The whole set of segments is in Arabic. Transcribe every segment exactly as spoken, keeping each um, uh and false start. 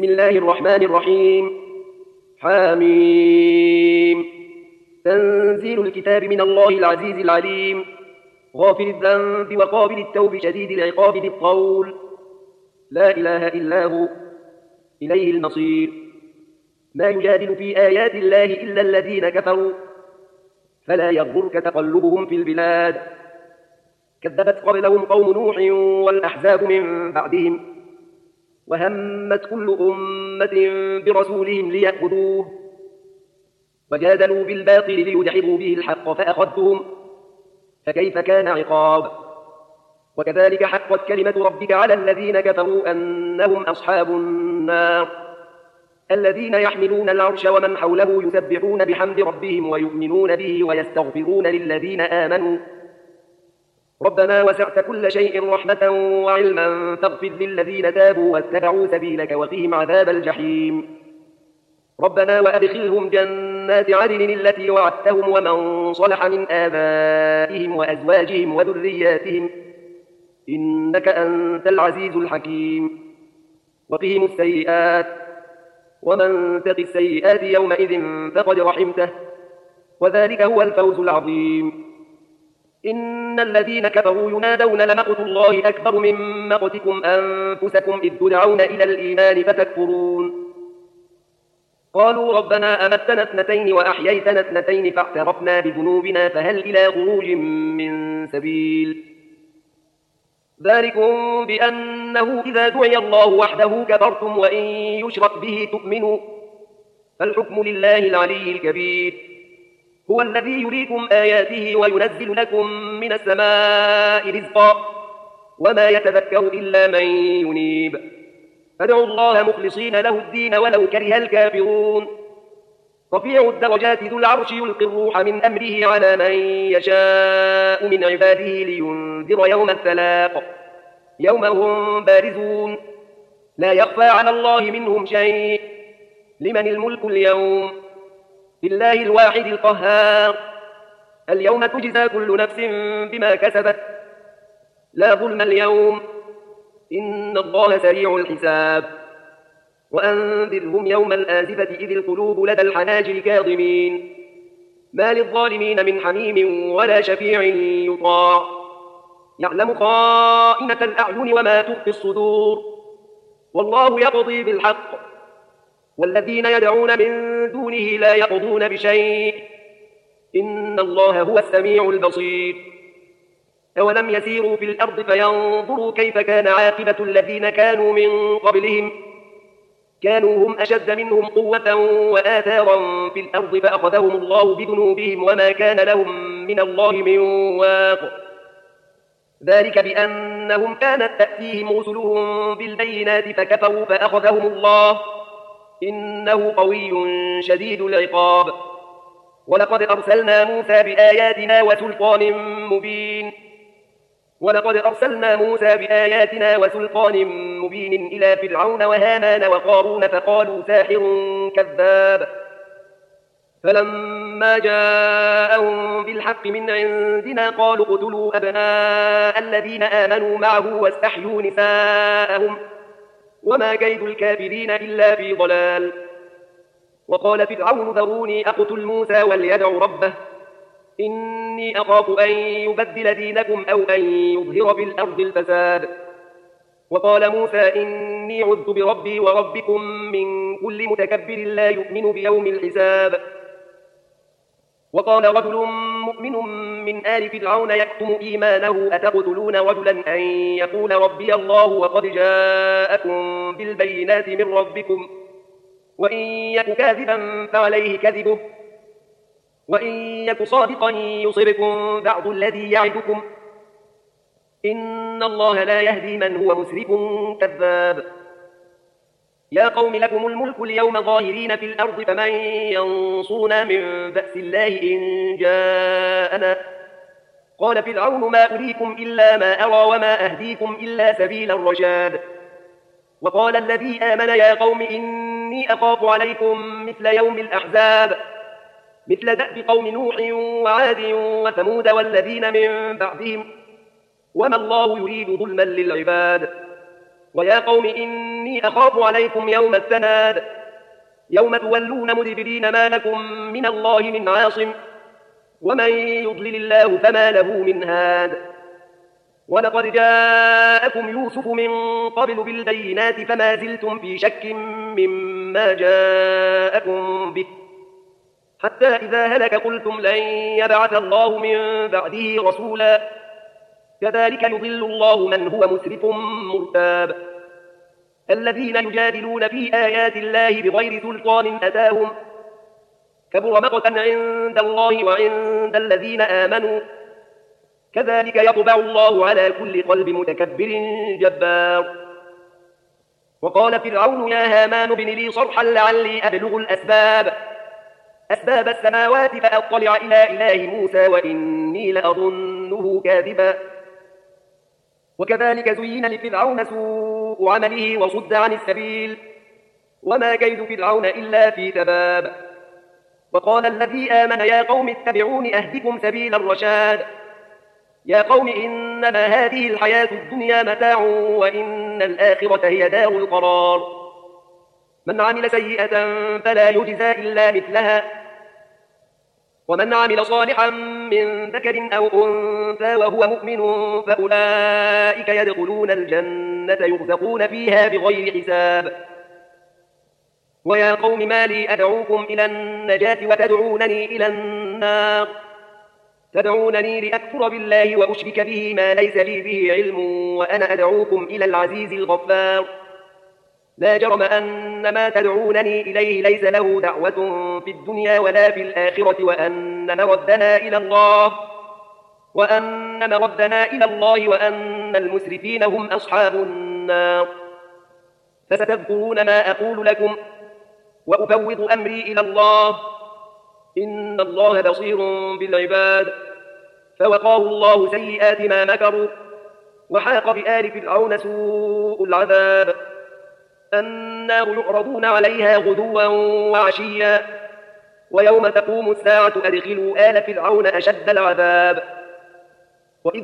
بسم الله الرحمن الرحيم. حاميم. تنزيل الكتاب من الله العزيز العليم، غافر الذنب وقابل التوب شديد العقاب ذي الطول، لا إله إلا هو، إليه المصير. ما يجادل في آيات الله إلا الذين كفروا، فلا يغرك تقلبهم في البلاد. كذبت قبلهم قوم نوح والأحزاب من بعدهم، وهمت كل أمة برسولهم ليأخذوه، وجادلوا بالباطل ليدحضوا به الحق فأخذتهم، فكيف كان عقاب. وكذلك حقت كلمة ربك على الذين كفروا أنهم أصحاب النار، الذين يحملون العرش ومن حوله يسبحون بحمد ربهم ويؤمنون به ويستغفرون للذين آمنوا ربنا وسعت كل شيء رحمة وعلما فاغفر للذين تابوا واتبعوا سبيلك وقهم عذاب الجحيم. ربنا وأدخلهم جنات عدن التي وعدتهم ومن صلح من آبائهم وأزواجهم وذرياتهم إنك أنت العزيز الحكيم. وقهم السيئات، ومن تق السيئات يومئذ فقد رحمته، وذلك هو الفوز العظيم. إن الذين كفروا ينادون لمقت الله أكبر من مقتكم أنفسكم إذ تدعون إلى الإيمان فتكفرون. قالوا ربنا أمتنا اثنتين وأحييتنا اثنتين فاعترفنا بذنوبنا فهل إلى خروج من سبيل. ذلكم بأنه إذا دعي الله وحده كفرتم وإن يشرك به تؤمنوا، فالحكم لله العلي الكبير. هو الذي يريكم آياته وينزل لكم من السماء رزقا وما يتذكر إلا من ينيب. فادعوا الله مخلصين له الدين ولو كره الكافرون. رفيع الدرجات ذو العرش يلقي الروح من أمره على من يشاء من عباده لينذر يوم التلاق، يوم هم بارزون لا يخفى على الله منهم شيء. لمن الملك اليوم؟ لله الواحد القهار. اليوم تجزى كل نفس بما كسبت، لا ظلم اليوم إن الله سريع الحساب. وأنذرهم يوم الآزفة إذ القلوب لدى الحناجر كاظمين، ما للظالمين من حميم ولا شفيع يطاع. يعلم خائنة الأعين وما تخفي الصدور، والله يقضي بالحق، والذين يدعون من دونه لا يقضون بشيء إن الله هو السميع البصير. أولم يسيروا في الأرض فينظروا كيف كان عاقبة الذين كانوا من قبلهم، كانوا هم أشد منهم قوة وآثارا في الأرض فأخذهم الله بذنوبهم وما كان لهم من الله من واق. ذلك بأنهم كانت تأتيهم رسلهم بالبينات فكفروا فأخذهم الله إنه قوي شديد العقاب. ولقد أرسلنا موسى بآياتنا وسلطان مبين ولقد أرسلنا موسى بآياتنا وسلطان مبين إلى فرعون وهامان وقارون فقالوا ساحر كذاب. فلما جاءهم بالحق من عندنا قالوا اقتلوا أبناء الذين آمنوا معه واستحيوا نساءهم وما كيد الكافرين إلا في ضلال. وقال فرعون ذروني أقتل موسى وليدع ربه إني أخاف أن يبدل دينكم أو أن يظهر في الأرض الفساد. وقال موسى إني عذت بربي وربكم من كل متكبر لا يؤمن بيوم الحساب. وقال رجل مؤمن من آل فرعون يكتم إيمانه أتقتلون رجلا أن يقول ربي الله وقد جاءكم بالبينات من ربكم وإن يك كاذبا فعليه كذبه وإن يك صادقا يصبكم بعض الذي يعدكم إن الله لا يهدي من هو مسرف كذاب. يا قوم لكم الملك اليوم ظاهرين في الأرض فمن ينصرنا من بأس الله إن جاءنا. قال فرعون ما أريكم إلا ما أرى وما أهديكم إلا سبيل الرشاد. وقال الذي آمن يا قوم إني أخاف عليكم مثل يوم الأحزاب، مثل دأب قوم نوح وعاد وثمود والذين من بعدهم وما الله يريد ظلما للعباد ويا قوم إني أخاف عليكم يوم التناد يوم تولون مدبرين ما لكم من الله من عاصم ومن يضلل الله فما له من هاد ولقد جاءكم يوسف من قبل بالبينات فما زلتم في شك مما جاءكم به حتى إذا هلك قلتم لن يبعث الله من بعده رسولا كذلك يضل الله من هو مسرف مرتاب الذين يجادلون في آيات الله بغير سلطان أتاهم كبر مقتا عند الله وعند الذين آمنوا كذلك يطبع الله على كل قلب متكبر جبار وقال فرعون يا هامان ابن لي صرحا لعلي أبلغ الأسباب أسباب السماوات فأطلع إلى إله موسى وإني لأظنه كاذبا وكذلك زين لفرعون سوء عمله وصد عن السبيل وما كيد فرعون إلا في تباب وقال الذي آمن يا قوم اتبعون أهدكم سبيل الرشاد يا قوم إنما هذه الحياة الدنيا متاع وإن الآخرة هي دار القرار من عمل سيئة فلا يجزى إلا مثلها ومن عمل صالحا من ذكر أو أنثى وهو مؤمن فأولئك يدخلون الجنة يرزقون فيها بغير حساب ويا قوم ما لي أدعوكم إلى النجاة وتدعونني إلى النار تدعونني لأكفر بالله وأشرك به ما ليس لي به علم وأنا أدعوكم إلى العزيز الغفار لا جرم أن ما تدعونني إليه ليس له دعوة في الدنيا ولا في الآخرة وأن مردنا إلى الله وأن مردنا إلى الله وأن المسرفين هم أصحاب النار فستذكرون ما أقول لكم وأفوض أمري إلى الله إن الله بصير بالعباد فوقاه الله سيئات ما مكروا وحاق بآل فرعون سوء العذاب النار يعرضون عليها غدوا وعشيا ويوم تقوم الساعة أدخلوا آل فرعون أشد العذاب وإذ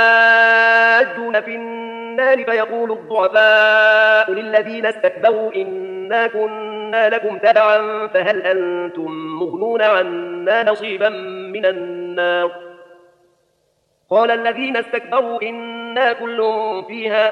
يتحاجون في النار فيقول الضعفاء للذين استكبروا إنا كنا لكم تبعا فهل أنتم مغنون عنا نصيبا من النار قال الذين استكبروا إنا كل فيها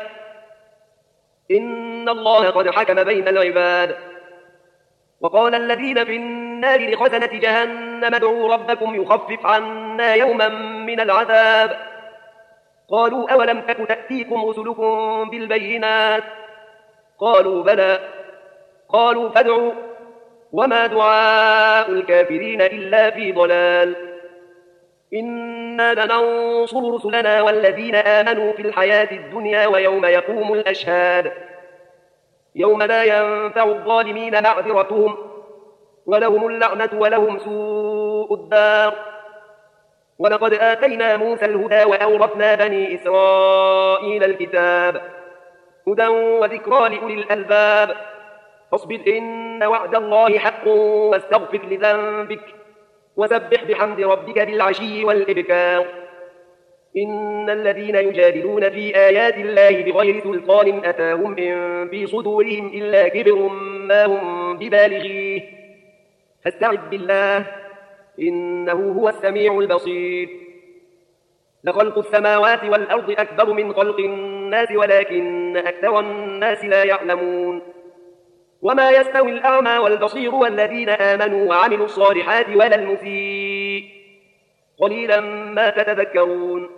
إن الله قد حكم بين العباد وقال الذين في النار لخزنة جهنم ادعوا ربكم يخفف عنا يوما من العذاب قالوا أولم تك تأتيكم رسلكم بالبينات قالوا بلى قالوا فادعوا وما دعاء الكافرين إلا في ضلال إنا لننصر رسلنا والذين آمنوا في الحياة الدنيا ويوم يقوم الأشهاد يوم لا ينفع الظالمين معذرتهم ولهم اللعنة ولهم سوء الدار ولقد آتينا موسى الهدى وأورثنا بني إسرائيل الكتاب هدى وذكرى لأولي الألباب فاصبر إن وعد الله حق واستغفر لذنبك وسبح بحمد ربك بالعشي والإبكار إن الذين يجادلون في آيات الله بغير سلطان أتاهم إن في صدورهم إلا كبر ما هم ببالغيه فاستعذ بالله إنه هو السميع البصير لخلق السماوات والأرض أكبر من خلق الناس ولكن أكثر الناس لا يعلمون وما يستوي الأعمى والبصير والذين آمنوا وعملوا الصالحات ولا المسيء قليلا ما تتذكرون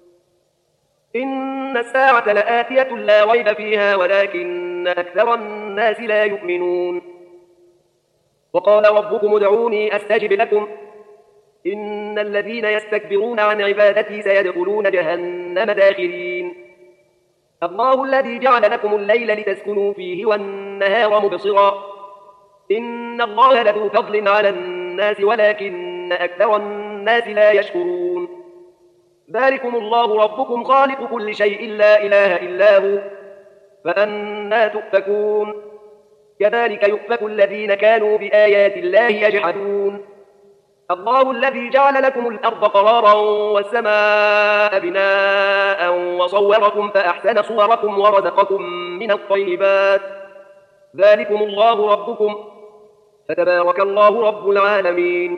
إن الساعة لآتية لا ريب فيها ولكن أكثر الناس لا يؤمنون وقال ربكم ادعوني أستجب لكم إن الذين يستكبرون عن عبادتي سيدخلون جهنم داخرين الله الذي جعل لكم الليل لتسكنوا فيه والنهار مبصرا إن الله لذو فضل على الناس ولكن أكثر الناس لا يشكرون ذلكم الله ربكم خالق كل شيء لا إله إلا هو فأنى تؤفكون كذلك يؤفك الذين كانوا بآيات الله يجحدون الله الذي جعل لكم الأرض قرارا والسماء بناء وصوركم فأحسن صوركم ورزقكم من الطيبات ذلكم الله ربكم فتبارك الله رب العالمين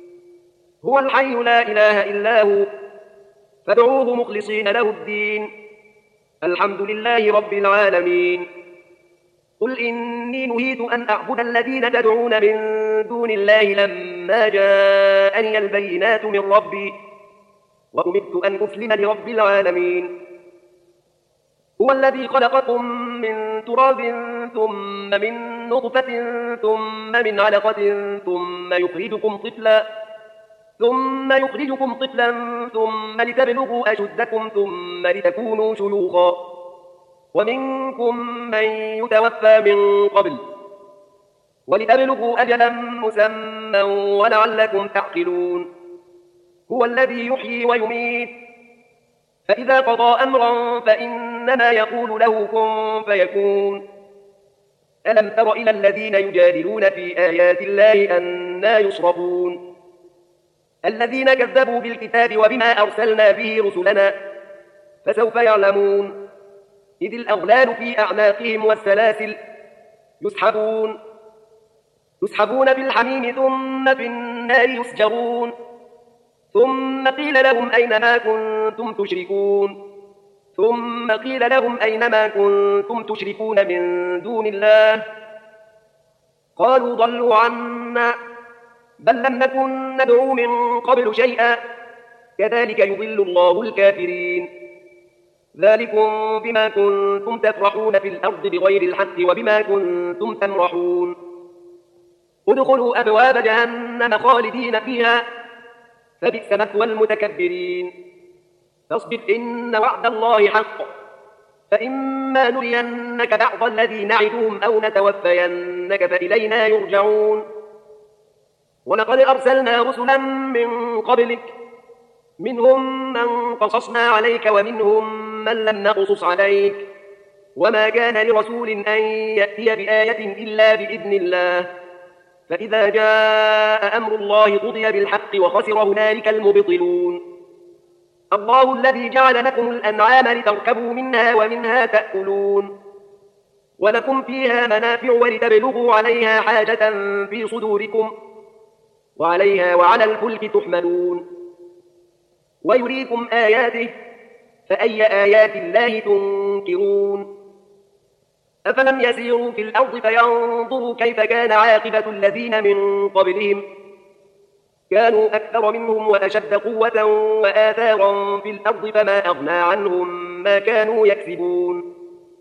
هو الحي لا إله إلا هو فادعوه مخلصين له الدين الحمد لله رب العالمين قل إني نهيت أن أعبد الذين تدعون من دون الله لما جاءني البينات من ربي وأمرت أن أسلم لرب العالمين هو الذي خلقكم من تراب ثم من نطفة ثم من علقة ثم يخرجكم طفلا ثم يخرجكم طفلا ثم لتبلغوا أشدكم ثم لتكونوا شيوخا ومنكم من يتوفى من قبل ولتبلغوا أجلا مسمى ولعلكم تعقلون هو الذي يحيي ويميت فإذا قضى أمرا فإنما يقول له كن فيكون ألم تر إلى الذين يجادلون في آيات الله أنى يصرفون الذين كذبوا بالكتاب وبما أرسلنا به رسلنا فسوف يعلمون إذ الأغلال في أعناقهم والسلاسل يسحبون يسحبون في الحميم ثم في النار يسجرون ثم قيل لهم أين ما كنتم تشركون ثم قيل لهم أين ما كنتم تشركون من دون الله قالوا ضلوا عنا بل لم نكن ندعو من قبل شيئا كذلك يضل الله الكافرين ذلكم بما كنتم تفرحون في الأرض بغير الحق وبما كنتم تمرحون ادخلوا أبواب جهنم خالدين فيها فبئس مثوى المتكبرين فاصبر إن وعد الله حق فإما نرينك بعض الذي نعدهم أو نتوفينك فإلينا يرجعون ولقد أرسلنا رسلا من قبلك منهم من قصصنا عليك ومنهم من لم نقصص عليك وما كان لرسول أن يأتي بآية إلا بإذن الله فإذا جاء أمر الله قضي بالحق وخسر هنالك المبطلون الله الذي جعل لكم الأنعام لتركبوا منها ومنها تأكلون ولكم فيها منافع ولتبلغوا عليها حاجة في صدوركم وعليها وعلى الفلك تحملون ويريكم آياته فأي آيات الله تنكرون أفلم يسيروا في الأرض فينظروا كيف كان عاقبة الذين من قبلهم كانوا أكثر منهم وأشد قوة وآثارا في الأرض فما أغنى عنهم ما كانوا يكسبون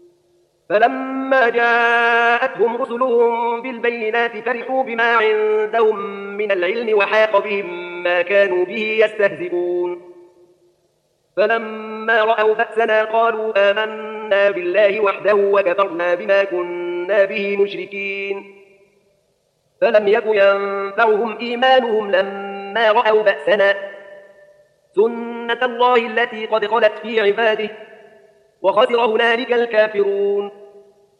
فلما جاءتهم رسلهم بالبينات فرحوا بما عندهم من العلم وحاق بهم ما كانوا به يستهزئون فلما رأوا بأسنا قالوا آمنا بالله وحده وكفرنا بما كنا به مشركين فلم يك ينفعهم إيمانهم لما رأوا بأسنا سنة الله التي قد خلت في عباده وخسر هنالك الكافرون